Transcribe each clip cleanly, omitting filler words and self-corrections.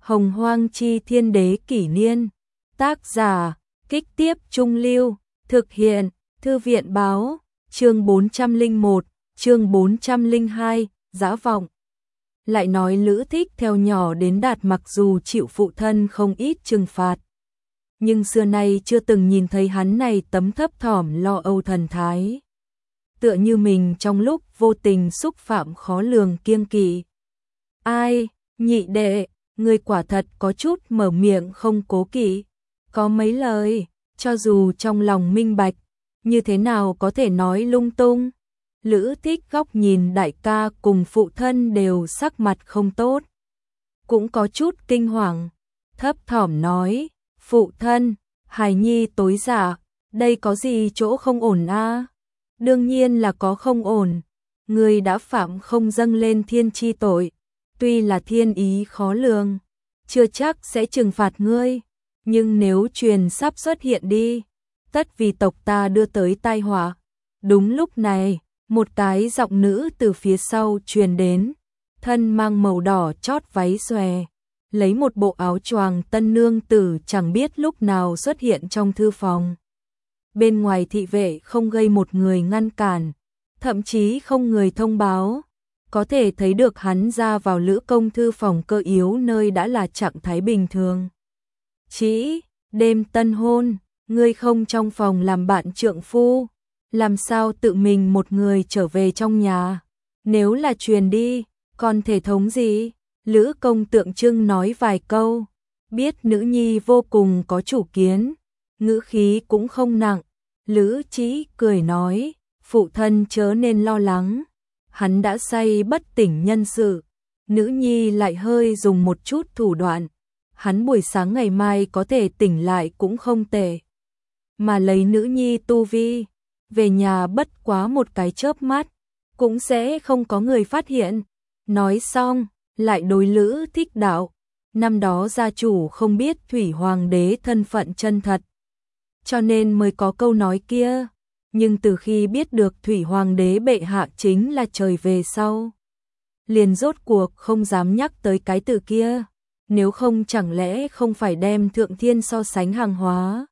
Hồng Hoang Chi Thiên Đế Kỷ Niên. Tác giả, Kích Tiếp Trung Lưu. Thực hiện, Thư viện Báo. Chương 401, chương 402, Dã Vọng. Lại nói Lữ Thích theo nhỏ đến Đạt mặc dù chịu phụ thân không ít trừng phạt, nhưng xưa nay chưa từng nhìn thấy hắn này tấm thấp thỏm lo âu thần thái. Tựa như mình trong lúc vô tình xúc phạm khó lường kiêng kỵ. Ai, nhị đệ, người quả thật có chút mở miệng không cố kỵ, có mấy lời, cho dù trong lòng minh bạch, như thế nào có thể nói lung tung. Lữ Thích góc nhìn đại ca cùng phụ thân đều sắc mặt không tốt, cũng có chút kinh hoàng, thấp thỏm nói, phụ thân, hài nhi tối dạ, đây có gì chỗ không ổn a? Đương nhiên là có không ổn, người đã phạm không dâng lên thiên chi tội, tuy là thiên ý khó lường, chưa chắc sẽ trừng phạt ngươi, nhưng nếu truyền sắp xuất hiện đi, tất vì tộc ta đưa tới tai họa. Đúng lúc này, một cái giọng nữ từ phía sau truyền đến, thân mang màu đỏ chót váy xòe, lấy một bộ áo choàng tân nương tử chẳng biết lúc nào xuất hiện trong thư phòng. Bên ngoài thị vệ không gây một người ngăn cản, thậm chí không người thông báo, có thể thấy được hắn ra vào Lữ công thư phòng cơ yếu nơi đã là trạng thái bình thường. Chỉ, đêm tân hôn, ngươi không trong phòng làm bạn trượng phu, làm sao tự mình một người trở về trong nhà, nếu là truyền đi, còn thể thống gì? Lữ công tượng trưng nói vài câu, biết nữ nhi vô cùng có chủ kiến, ngữ khí cũng không nặng. Lữ Chí cười nói, phụ thân chớ nên lo lắng, hắn đã say bất tỉnh nhân sự, nữ nhi lại hơi dùng một chút thủ đoạn, hắn buổi sáng ngày mai có thể tỉnh lại cũng không tệ. Mà lấy nữ nhi tu vi, về nhà bất quá một cái chớp mắt, cũng sẽ không có người phát hiện. Nói xong, lại đối Lữ Thích đạo, năm đó gia chủ không biết Thủy Hoàng đế thân phận chân thật, cho nên mới có câu nói kia, nhưng từ khi biết được Thủy Hoàng đế bệ hạ chính là trời về sau, liền rốt cuộc không dám nhắc tới cái từ kia, nếu không chẳng lẽ không phải đem thượng thiên so sánh hàng hóa.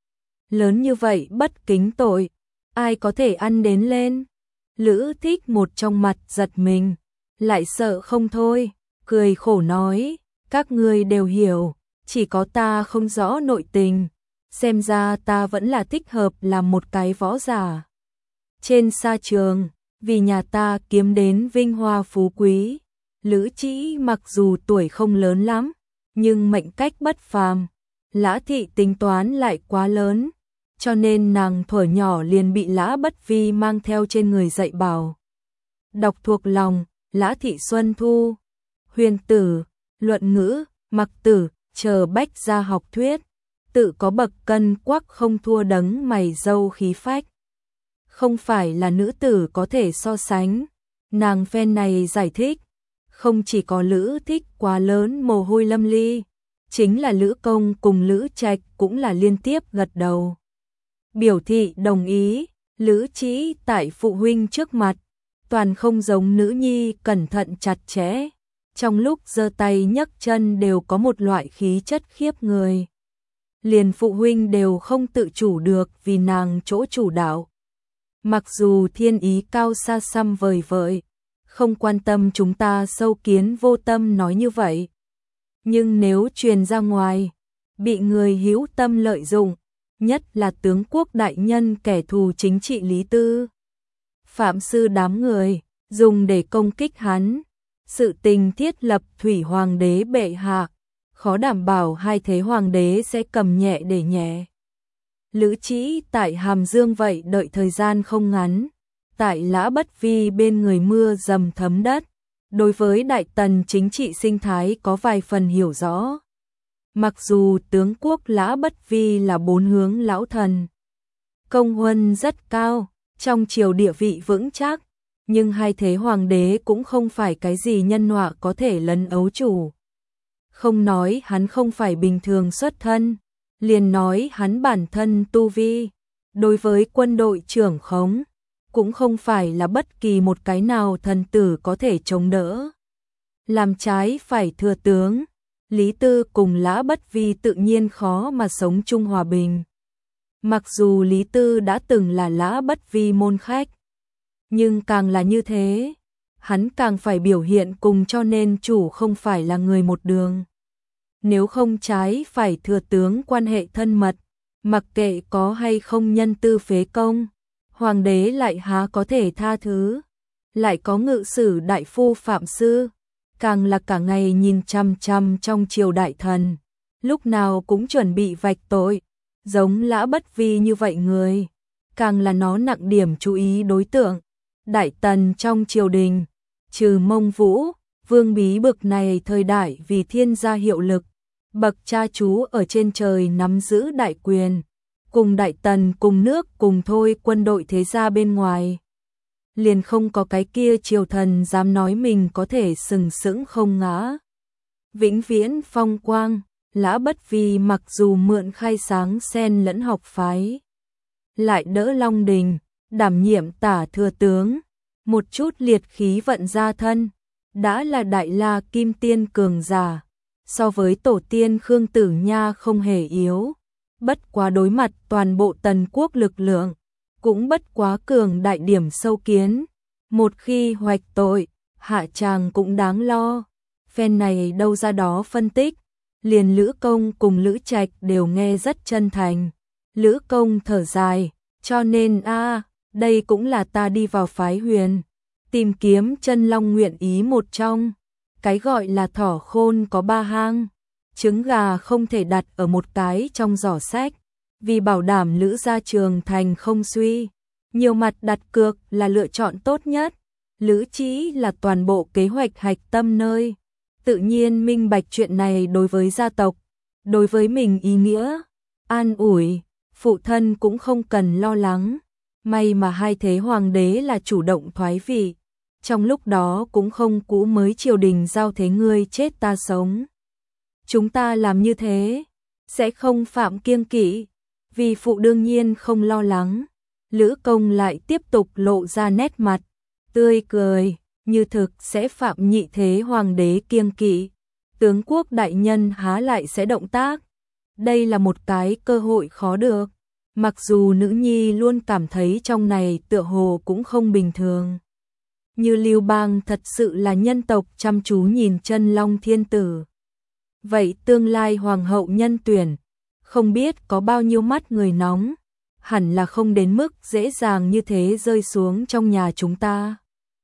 Lớn như vậy bất kính tội, ai có thể ăn đến lên? Lữ Thích một trong mặt giật mình, lại sợ không thôi, cười khổ nói, các ngươi đều hiểu, chỉ có ta không rõ nội tình, xem ra ta vẫn là thích hợp làm một cái võ giả. Trên sa trường, vì nhà ta kiếm đến vinh hoa phú quý, Lữ Chí mặc dù tuổi không lớn lắm, nhưng mệnh cách bất phàm, Lã thị tính toán lại quá lớn, cho nên nàng thuở nhỏ liền bị Lã Bất Vi mang theo trên người dạy bảo. Đọc thuộc lòng, Lã thị Xuân Thu, Huyền tử, Luận ngữ, Mặc tử, chờ bách gia học thuyết, tự có bậc cân quắc không thua đấng mày râu khí phách. Không phải là nữ tử có thể so sánh, nàng phen này giải thích, không chỉ có Lữ Thích quá lớn mồ hôi lâm ly, chính là Lữ Công cùng Lữ Trạch cũng là liên tiếp gật đầu. Biểu thị đồng ý, Lữ Chí tại phụ huynh trước mặt, toàn không giống nữ nhi cẩn thận chặt chẽ, trong lúc giơ tay nhấc chân đều có một loại khí chất khiếp người. Liền phụ huynh đều không tự chủ được vì nàng chỗ chủ đạo. Mặc dù thiên ý cao xa xăm vời vợi, không quan tâm chúng ta sâu kiến vô tâm nói như vậy, nhưng nếu truyền ra ngoài, bị người hữu tâm lợi dụng, nhất là tướng quốc đại nhân kẻ thù chính trị Lý Tư, Phạm sư đám người, dùng để công kích hắn, sự tình thiết lập Thủy Hoàng đế bệ hạ, khó đảm bảo hai thế hoàng đế sẽ cầm nhẹ để nhẹ. Lữ Chí tại Hàm Dương vậy đợi thời gian không ngắn, tại Lã Bất Vi bên người mưa dầm thấm đất, đối với đại tần chính trị sinh thái có vài phần hiểu rõ. Mặc dù tướng quốc Lã Bất Vi là bốn hướng lão thần, công huân rất cao, trong triều địa vị vững chắc, nhưng hai thế hoàng đế cũng không phải cái gì nhân họa có thể lấn ấu chủ. Không nói hắn không phải bình thường xuất thân, liền nói hắn bản thân tu vi, đối với quân đội trưởng khống, cũng không phải là bất kỳ một cái nào thần tử có thể chống đỡ. Làm trái phải thừa tướng, Lý Tư cùng Lã Bất Vi tự nhiên khó mà sống chung hòa bình. Mặc dù Lý Tư đã từng là Lã Bất Vi môn khách, nhưng càng là như thế, hắn càng phải biểu hiện cùng cho nên chủ không phải là người một đường. Nếu không trái phải thừa tướng quan hệ thân mật, mặc kệ có hay không nhân tư phế công, hoàng đế lại há có thể tha thứ. Lại có ngự sử đại phu Phạm Sư, càng là cả ngày nhìn chằm chằm trong triều đại thần, lúc nào cũng chuẩn bị vạch tội, giống Lã Bất Vi như vậy người, càng là nó nặng điểm chú ý đối tượng. Đại tần trong triều đình, trừ Mông Vũ, Vương Bí bực này thời đại vì thiên gia hiệu lực, bậc cha chú ở trên trời nắm giữ đại quyền, cùng đại tần cùng nước cùng thôi quân đội thế gia bên ngoài. Liền không có cái kia triều thần dám nói mình có thể sừng sững không ngã. Vĩnh viễn phong quang, Lã Bất Vi mặc dù mượn khai sáng xen lẫn học phái, lại đỡ Long Đình, đảm nhiệm tả thừa tướng, một chút liệt khí vận ra thân, đã là đại la kim tiên cường giả, so với tổ tiên Khương Tử Nha không hề yếu, bất quá đối mặt toàn bộ tần quốc lực lượng, cũng bất quá cường đại điểm sâu kiến, một khi hoạch tội, hạ tràng cũng đáng lo. Phen này đâu ra đó phân tích, liền Lữ Công cùng Lữ Trạch đều nghe rất chân thành. Lữ Công thở dài, cho nên đây cũng là ta đi vào phái huyền, tìm kiếm chân long nguyện ý một trong. Cái gọi là thỏ khôn có ba hang, trứng gà không thể đặt ở một cái trong giỏ sách, vì bảo đảm Lữ gia trường thành không suy. Nhiều mặt đặt cược là lựa chọn tốt nhất. Lữ Chí là toàn bộ kế hoạch hạch tâm nơi, tự nhiên minh bạch chuyện này đối với gia tộc, đối với mình ý nghĩa, an ủi, phụ thân cũng không cần lo lắng. May mà hai thế hoàng đế là chủ động thoái vị, trong lúc đó cũng không cũ mới triều đình giao thế ngươi chết ta sống. Chúng ta làm như thế, sẽ không phạm kiêng kỵ, vì phụ đương nhiên không lo lắng. Lữ Công lại tiếp tục lộ ra nét mặt tươi cười, như thực sẽ phạm nhị thế hoàng đế kiêng kỵ, tướng quốc đại nhân há lại sẽ động tác. Đây là một cái cơ hội khó được, mặc dù nữ nhi luôn cảm thấy trong này tựa hồ cũng không bình thường. Như Lưu Bang thật sự là nhân tộc chăm chú nhìn chân long thiên tử. Vậy tương lai hoàng hậu nhân tuyển, không biết có bao nhiêu mắt người nóng, hẳn là không đến mức dễ dàng như thế rơi xuống trong nhà chúng ta.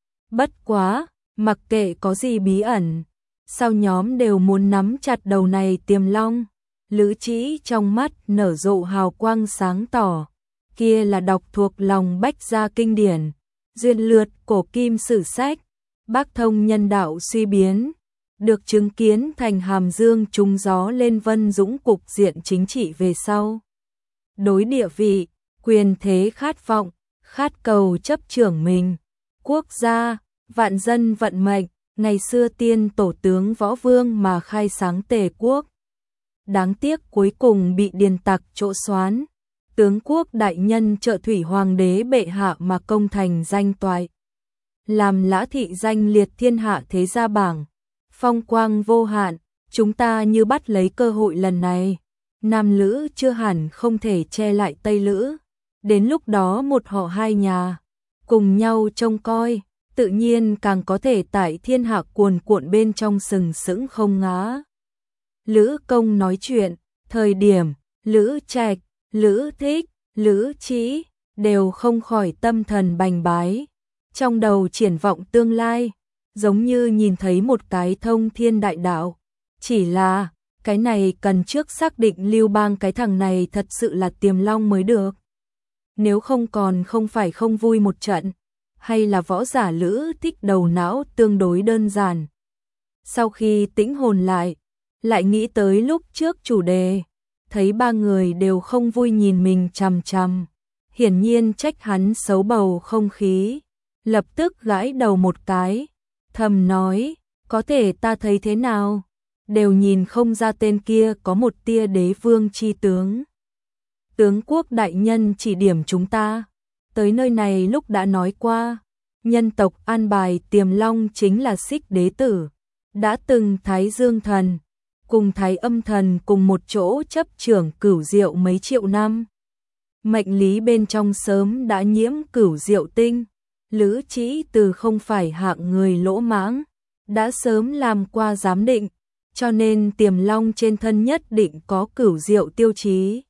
Bất quá, mặc kệ có gì bí ẩn, sao nhóm đều muốn nắm chặt đầu này tiềm long. Lữ Chí trong mắt nở rộ hào quang sáng tỏ, kia là đọc thuộc lòng bách gia kinh điển, duyệt lượt cổ kim sử sách, bác thông nhân đạo suy biến, được chứng kiến thành hàm dương trùng gió lên vân dũng cục diện chính trị về sau. Đối địa vị, quyền thế khát vọng, khát cầu chấp trưởng mình, quốc gia, vạn dân vận mệnh, ngày xưa tiên tổ tướng võ vương mà khai sáng Tề quốc. Đáng tiếc cuối cùng bị điền tặc trỗ xoán, tướng quốc đại nhân trợ thủy hoàng đế bệ hạ mà công thành danh toại. Làm Lã thị danh liệt thiên hạ thế gia bảng, phong quang vô hạn, chúng ta như bắt lấy cơ hội lần này. Nam Lữ chưa hẳn không thể che lại Tây Lữ, đến lúc đó một họ hai nhà, cùng nhau trông coi, tự nhiên càng có thể tại thiên hạ cuồn cuộn bên trong sừng sững không ngã. Lữ Công nói chuyện, thời điểm, Lữ Trạch, Lữ Thích, Lữ Chí đều không khỏi tâm thần bành bái, trong đầu triển vọng tương lai, giống như nhìn thấy một cái thông thiên đại đạo. Chỉ là, cái này cần trước xác định Lưu Bang cái thằng này thật sự là tiềm long mới được. Nếu không còn không phải không vui một trận, hay là võ giả Lữ Thích đầu não tương đối đơn giản. Sau khi tĩnh hồn lại nghĩ tới lúc trước chủ đề, thấy ba người đều không vui nhìn mình chằm chằm, hiển nhiên trách hắn xấu bầu không khí, lập tức gãi đầu một cái, thầm nói, có thể ta thấy thế nào, đều nhìn không ra tên kia có một tia đế vương chi tướng. Tướng quốc đại nhân chỉ điểm chúng ta, tới nơi này lúc đã nói qua, nhân tộc an bài tiềm long chính là Xích đế tử, đã từng Thái Dương thần, cùng Thái Âm Thần cùng một chỗ chấp trưởng Cửu Diệu mấy triệu năm. Mệnh lý bên trong sớm đã nhiễm Cửu Diệu tinh, Lữ Trĩ Từ không phải hạng người lỗ mãng, đã sớm làm qua giám định, cho nên Tiềm Long trên thân nhất định có Cửu Diệu tiêu chí.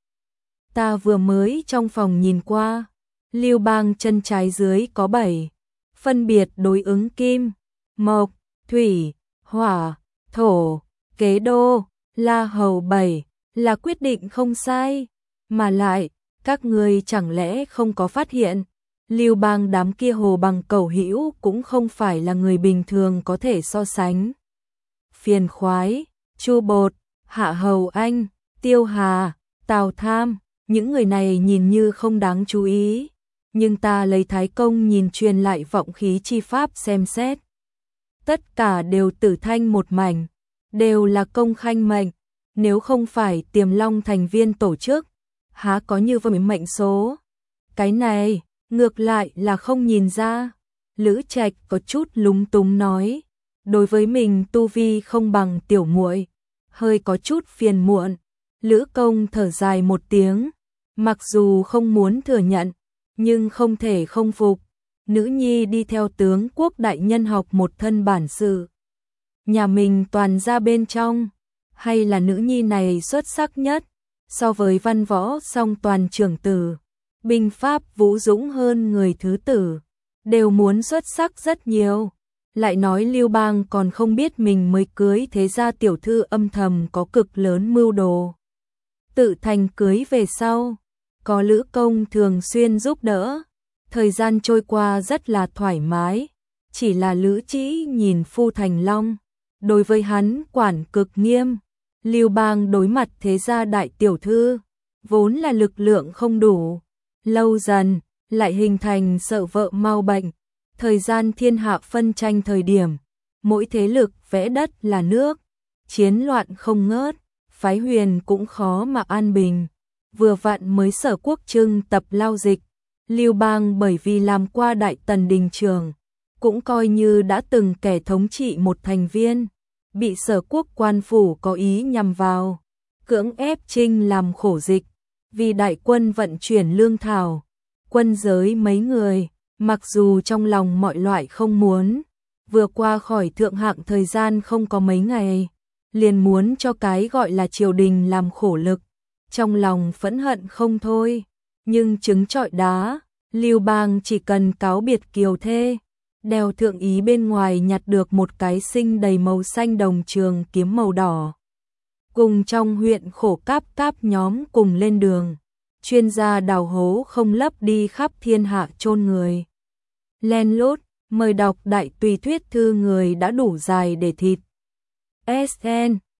Ta vừa mới trong phòng nhìn qua, Lưu Bang chân trái dưới có 7, phân biệt đối ứng kim, mộc, thủy, hỏa, thổ, kế đô, la hầu 7, là quyết định không sai, mà lại, các ngươi chẳng lẽ không có phát hiện, Lưu Bang đám kia Hồ Bằng Cẩu Hữu cũng không phải là người bình thường có thể so sánh. Phiền Khoái, Chu Bột, Hạ Hầu Anh, Tiêu Hà, Tào Tham, những người này nhìn như không đáng chú ý, nhưng ta lấy Thái Công nhìn truyền lại vọng khí chi pháp xem xét. Tất cả đều tử thanh một mảnh, đều là công khanh mệnh, nếu không phải Tiềm Long thành viên tổ chức, há có như vậy mệnh số. Cái này, ngược lại là không nhìn ra. Lữ Trạch có chút lúng túng nói, đối với mình tu vi không bằng tiểu muội, hơi có chút phiền muộn. Lữ Công thở dài một tiếng, mặc dù không muốn thừa nhận, nhưng không thể không phục. Nữ nhi đi theo tướng quốc đại nhân học một thân bản sự. Nhà mình toàn ra bên trong, hay là nữ nhi này xuất sắc nhất, so với văn võ song toàn trưởng tử, binh pháp vũ dũng hơn người thứ tử, đều muốn xuất sắc rất nhiều. Lại nói Lưu Bang còn không biết mình mới cưới thế gia tiểu thư âm thầm có cực lớn mưu đồ. Tự thành cưới về sau, có Lữ Công thường xuyên giúp đỡ, thời gian trôi qua rất là thoải mái, chỉ là Lữ Trĩ nhìn Phu Thành Long, đối với hắn quản cực nghiêm. Lưu Bang đối mặt thế gia đại tiểu thư, vốn là lực lượng không đủ, lâu dần lại hình thành sợ vợ mau bệnh. Thời gian thiên hạ phân tranh thời điểm, mỗi thế lực vẽ đất là nước, chiến loạn không ngớt, phái Huyền cũng khó mà an bình. Vừa vặn mới Sở Quốc trưng tập lao dịch, Lưu Bang bởi vì làm qua Đại Tần đình trường, cũng coi như đã từng kẻ thống trị một thành viên, bị Sở Quốc quan phủ có ý nhằm vào, cưỡng ép trinh làm khổ dịch, vì đại quân vận chuyển lương thảo, quân giới mấy người, mặc dù trong lòng mọi loại không muốn, vừa qua khỏi thượng hạng thời gian không có mấy ngày, liền muốn cho cái gọi là triều đình làm khổ lực, trong lòng phẫn hận không thôi, nhưng trứng trọi đá, Lưu Bang chỉ cần cáo biệt kiều thê, đeo thượng ý bên ngoài nhặt được một cái sinh đầy màu xanh đồng trường kiếm màu đỏ. Cùng trong huyện khổ cáp cáp nhóm cùng lên đường, chuyên gia đào hố không lấp đi khắp thiên hạ chôn người. Len lút, mời đọc đại tùy thuyết thư người đã đủ dài để thịt. SN